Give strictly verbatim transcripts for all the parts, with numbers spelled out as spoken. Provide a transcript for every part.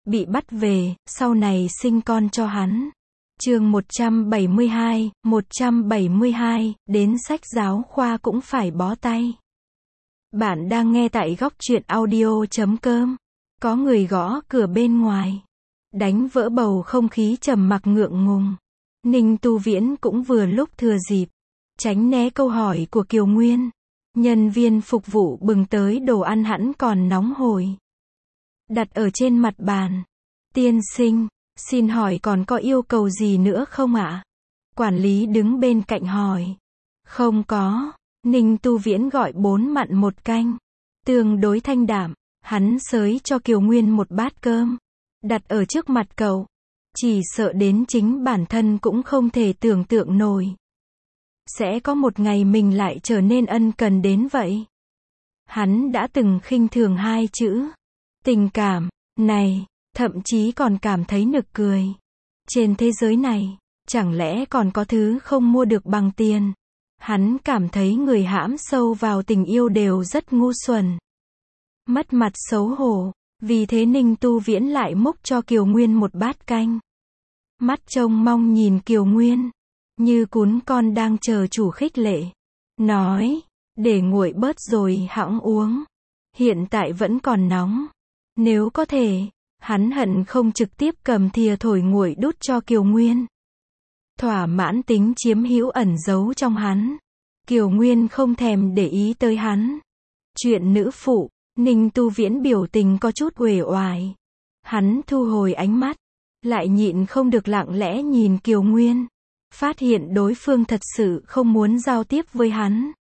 bị bắt về, sau này sinh con cho hắn. Chương một trăm bảy mươi hai, một trăm bảy mươi hai, đến sách giáo khoa cũng phải bó tay. Bạn đang nghe tại góc truyện audio chấm com. Có người gõ cửa bên ngoài, đánh vỡ bầu không khí trầm mặc ngượng ngùng. Ninh Tu Viễn cũng vừa lúc thừa dịp, tránh né câu hỏi của Kiều Nguyên. Nhân viên phục vụ bừng tới đồ ăn hẳn còn nóng hổi, đặt ở trên mặt bàn. Tiên sinh, xin hỏi còn có yêu cầu gì nữa không ạ? Quản lý đứng bên cạnh hỏi. Không có. Ninh Tu Viễn gọi bốn mặn một canh, tương đối thanh đạm. Hắn xới cho Kiều Nguyên một bát cơm, đặt ở trước mặt cậu. Chỉ sợ đến chính bản thân cũng không thể tưởng tượng nổi, sẽ có một ngày mình lại trở nên ân cần đến vậy. Hắn đã từng khinh thường hai chữ tình cảm này, thậm chí còn cảm thấy nực cười. Trên thế giới này, chẳng lẽ còn có thứ không mua được bằng tiền? Hắn cảm thấy người hãm sâu vào tình yêu đều rất ngu xuẩn, mất mặt xấu hổ. Vì thế Ninh Tu Viễn lại múc cho Kiều Nguyên một bát canh. Mắt trông mong nhìn Kiều Nguyên, như cún con đang chờ chủ khích lệ. Nói, để nguội bớt rồi hẵng uống. Hiện tại vẫn còn nóng. Nếu có thể, hắn hận không trực tiếp cầm thìa thổi nguội đút cho Kiều Nguyên. Thỏa mãn tính chiếm hữu ẩn giấu trong hắn. Kiều Nguyên không thèm để ý tới hắn. Chuyện nữ phụ, Ninh Tu Viễn biểu tình có chút uể oải. Hắn thu hồi ánh mắt, lại nhịn không được lặng lẽ nhìn Kiều Nguyên. Phát hiện đối phương thật sự không muốn giao tiếp với hắn.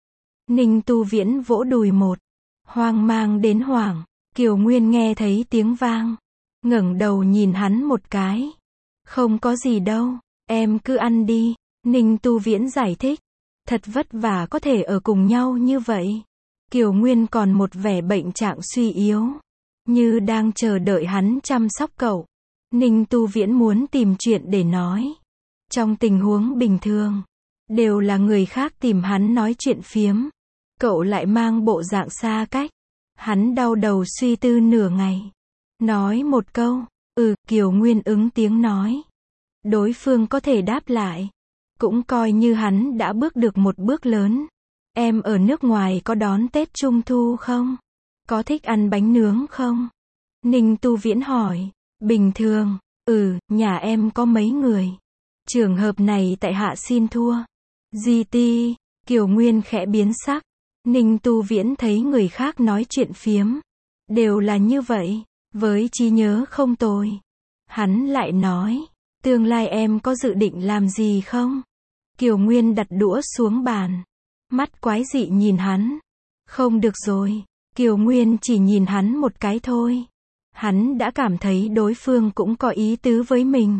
Ninh Tu Viễn vỗ đùi một, hoang mang đến hoảng. Kiều Nguyên nghe thấy tiếng vang, ngẩng đầu nhìn hắn một cái. Không có gì đâu, em cứ ăn đi. Ninh Tu Viễn giải thích. Thật vất vả có thể ở cùng nhau như vậy. Kiều Nguyên còn một vẻ bệnh trạng suy yếu, như đang chờ đợi hắn chăm sóc cậu. Ninh Tu Viễn muốn tìm chuyện để nói. Trong tình huống bình thường, đều là người khác tìm hắn nói chuyện phiếm. Cậu lại mang bộ dạng xa cách. Hắn đau đầu suy tư nửa ngày. Nói một câu, ừ, Kiều Nguyên ứng tiếng nói. Đối phương có thể đáp lại, cũng coi như hắn đã bước được một bước lớn. Em ở nước ngoài có đón Tết Trung Thu không? Có thích ăn bánh nướng không? Ninh Tu Viễn hỏi. Bình thường, ừ, nhà em có mấy người. Trường hợp này tại hạ xin thua. giê tê, Kiều Nguyên khẽ biến sắc. Ninh Tu Viễn thấy người khác nói chuyện phiếm, đều là như vậy, với trí nhớ không tồi. Hắn lại nói, tương lai em có dự định làm gì không? Kiều Nguyên đặt đũa xuống bàn, mắt quái dị nhìn hắn. Không được rồi. Kiều Nguyên chỉ nhìn hắn một cái thôi. Hắn đã cảm thấy đối phương cũng có ý tứ với mình.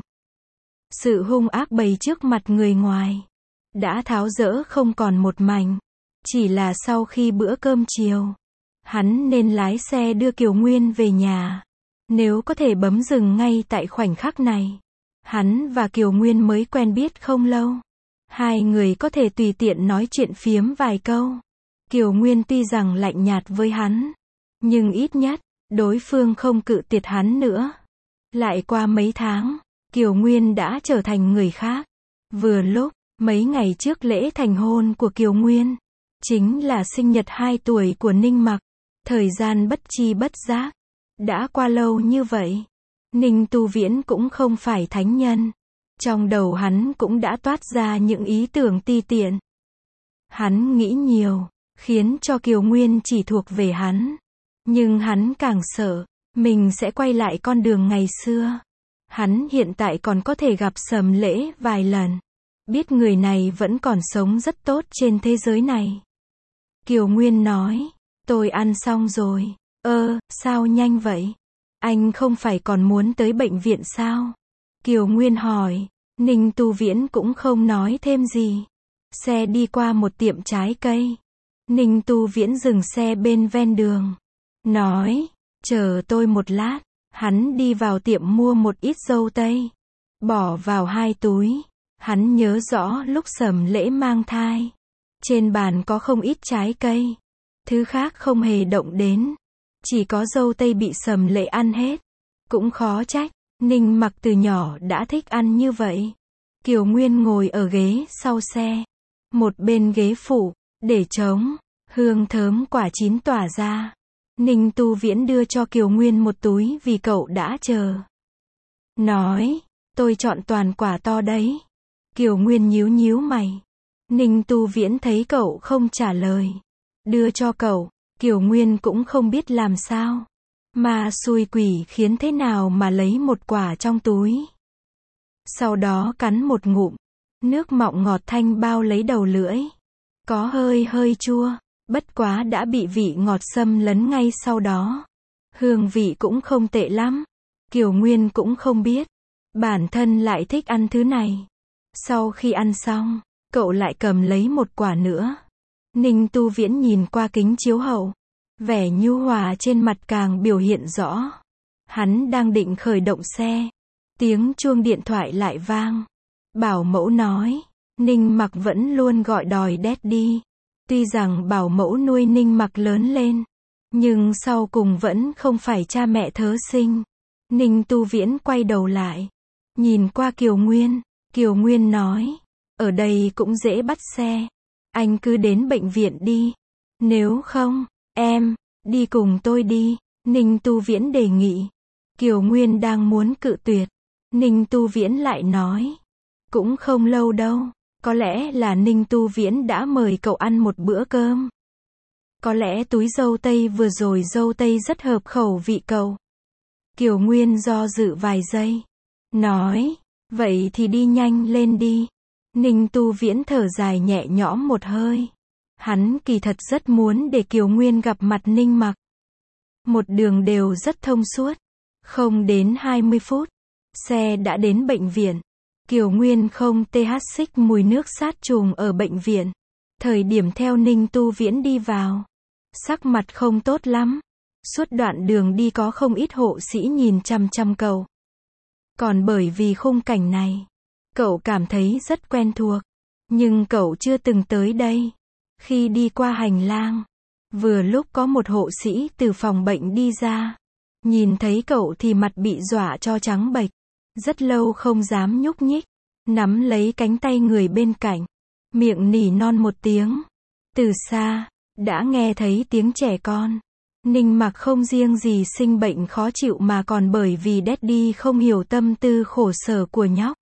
Sự hung ác bày trước mặt người ngoài đã tháo dỡ không còn một mảnh. Chỉ là sau khi bữa cơm chiều, hắn nên lái xe đưa Kiều Nguyên về nhà. Nếu có thể bấm dừng ngay tại khoảnh khắc này. Hắn và Kiều Nguyên mới quen biết không lâu. Hai người có thể tùy tiện nói chuyện phiếm vài câu. Kiều Nguyên tuy rằng lạnh nhạt với hắn, nhưng ít nhất, đối phương không cự tuyệt hắn nữa. Lại qua mấy tháng, Kiều Nguyên đã trở thành người khác. Vừa lúc, mấy ngày trước lễ thành hôn của Kiều Nguyên, chính là sinh nhật hai tuổi của Ninh Mặc. Thời gian bất chi bất giác, đã qua lâu như vậy. Ninh Tu Viễn cũng không phải thánh nhân. Trong đầu hắn cũng đã toát ra những ý tưởng ti tiện. Hắn nghĩ nhiều, khiến cho Kiều Nguyên chỉ thuộc về hắn. Nhưng hắn càng sợ, mình sẽ quay lại con đường ngày xưa. Hắn hiện tại còn có thể gặp Sầm Lễ vài lần. Biết người này vẫn còn sống rất tốt trên thế giới này. Kiều Nguyên nói, tôi ăn xong rồi. Ơ, sao nhanh vậy? Anh không phải còn muốn tới bệnh viện sao? Kiều Nguyên hỏi. Ninh Tu Viễn cũng không nói thêm gì. Xe đi qua một tiệm trái cây. Ninh Tu Viễn dừng xe bên ven đường. Nói, chờ tôi một lát. Hắn đi vào tiệm mua một ít dâu tây, bỏ vào hai túi. Hắn nhớ rõ lúc Sầm Lễ mang thai, trên bàn có không ít trái cây. Thứ khác không hề động đến. Chỉ có dâu tây bị Sầm Lễ ăn hết. Cũng khó trách, Ninh Mặc từ nhỏ đã thích ăn như vậy. Kiều Nguyên ngồi ở ghế sau xe. Một bên ghế phụ, để trống, hương thơm quả chín tỏa ra. Ninh Tu Viễn đưa cho Kiều Nguyên một túi vì cậu đã chờ. Nói, tôi chọn toàn quả to đấy. Kiều Nguyên nhíu nhíu mày. Ninh Tu Viễn thấy cậu không trả lời. Đưa cho cậu, Kiều Nguyên cũng không biết làm sao. Mà xui quỷ khiến thế nào mà lấy một quả trong túi. Sau đó cắn một ngụm. Nước mọng ngọt thanh bao lấy đầu lưỡi. Có hơi hơi chua, bất quá đã bị vị ngọt xâm lấn ngay sau đó. Hương vị cũng không tệ lắm. Kiều Nguyên cũng không biết. Bản thân lại thích ăn thứ này. Sau khi ăn xong, cậu lại cầm lấy một quả nữa. Ninh Tu Viễn nhìn qua kính chiếu hậu. Vẻ nhu hòa trên mặt càng biểu hiện rõ. Hắn đang định khởi động xe. Tiếng chuông điện thoại lại vang. Bảo mẫu nói. Ninh Mặc vẫn luôn gọi đòi Daddy. Tuy rằng bảo mẫu nuôi Ninh Mặc lớn lên. Nhưng sau cùng vẫn không phải cha mẹ thớ sinh. Ninh Tu Viễn quay đầu lại. Nhìn qua Kiều Nguyên. Kiều Nguyên nói. Ở đây cũng dễ bắt xe. Anh cứ đến bệnh viện đi. Nếu không, em, đi cùng tôi đi. Ninh Tu Viễn đề nghị. Kiều Nguyên đang muốn cự tuyệt. Ninh Tu Viễn lại nói. Cũng không lâu đâu. Có lẽ là Ninh Tu Viễn đã mời cậu ăn một bữa cơm. Có lẽ túi dâu tây vừa rồi dâu tây rất hợp khẩu vị cậu. Kiều Nguyên do dự vài giây. Nói. Vậy thì đi nhanh lên đi. Ninh Tu Viễn thở dài nhẹ nhõm một hơi. Hắn kỳ thật rất muốn để Kiều Nguyên gặp mặt Ninh Mặc. Một đường đều rất thông suốt. Không đến hai mươi phút. Xe đã đến bệnh viện. Kiều Nguyên không th xích mùi nước sát trùng ở bệnh viện. Thời điểm theo Ninh Tu Viễn đi vào. Sắc mặt không tốt lắm. Suốt đoạn đường đi có không ít hộ sĩ nhìn chăm chăm cậu. Còn bởi vì khung cảnh này, cậu cảm thấy rất quen thuộc. Nhưng cậu chưa từng tới đây. Khi đi qua hành lang, vừa lúc có một hộ sĩ từ phòng bệnh đi ra. Nhìn thấy cậu thì mặt bị dọa cho trắng bệch. Rất lâu không dám nhúc nhích. Nắm lấy cánh tay người bên cạnh. Miệng nỉ non một tiếng. Từ xa, đã nghe thấy tiếng trẻ con. Ninh Mặc không riêng gì sinh bệnh khó chịu mà còn bởi vì Daddy không hiểu tâm tư khổ sở của nhóc.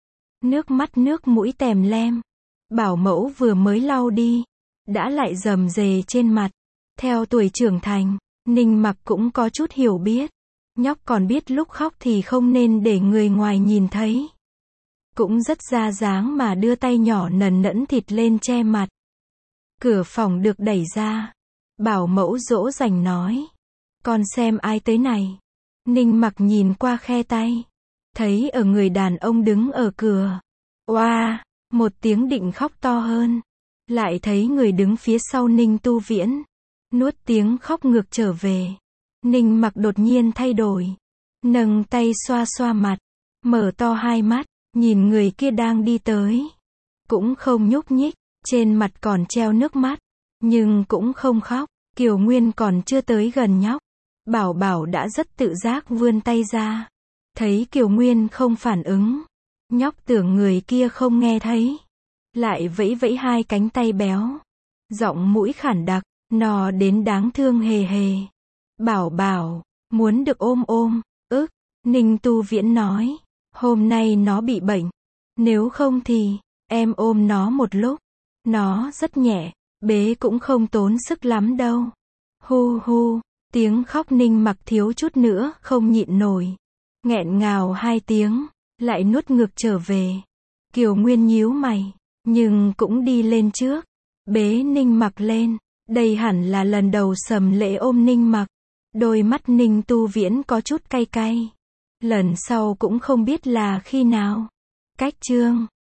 Nước mắt nước mũi tèm lem. Bảo mẫu vừa mới lau đi. Đã lại rầm rề trên mặt. Theo tuổi trưởng thành, Ninh Mặc cũng có chút hiểu biết. Nhóc còn biết lúc khóc thì không nên để người ngoài nhìn thấy. Cũng rất ra dáng mà đưa tay nhỏ nần nẫn thịt lên che mặt. Cửa phòng được đẩy ra. Bảo mẫu dỗ dành nói. Con xem ai tới này. Ninh Mặc nhìn qua khe tay. Thấy ở người đàn ông đứng ở cửa. Oa, một tiếng định khóc to hơn. Lại thấy người đứng phía sau Ninh Tu Viễn. Nuốt tiếng khóc ngược trở về. Ninh Mặc đột nhiên thay đổi. Nâng tay xoa xoa mặt. Mở to hai mắt. Nhìn người kia đang đi tới. Cũng không nhúc nhích. Trên mặt còn treo nước mắt. Nhưng cũng không khóc. Kiều Nguyên còn chưa tới gần nhóc. Bảo Bảo đã rất tự giác vươn tay ra. Thấy Kiều Nguyên không phản ứng. Nhóc tưởng người kia không nghe thấy. Lại vẫy vẫy hai cánh tay béo. Giọng mũi khản đặc. Nó đến đáng thương hề hề. Bảo Bảo, muốn được ôm ôm. Ức, Ninh Tu Viễn nói. Hôm nay nó bị bệnh. Nếu không thì, em ôm nó một lúc. Nó rất nhẹ. Bế cũng không tốn sức lắm đâu. Hu hu, tiếng khóc Ninh Mặc thiếu chút nữa không nhịn nổi. Nghẹn ngào hai tiếng, lại nuốt ngược trở về. Kiều Nguyên nhíu mày, nhưng cũng đi lên trước. Bế Ninh Mặc lên. Đây hẳn là lần đầu Sầm Lễ ôm Ninh Mặc. Đôi mắt Ninh Tu Viễn có chút cay cay. Lần sau cũng không biết là khi nào. Cách chương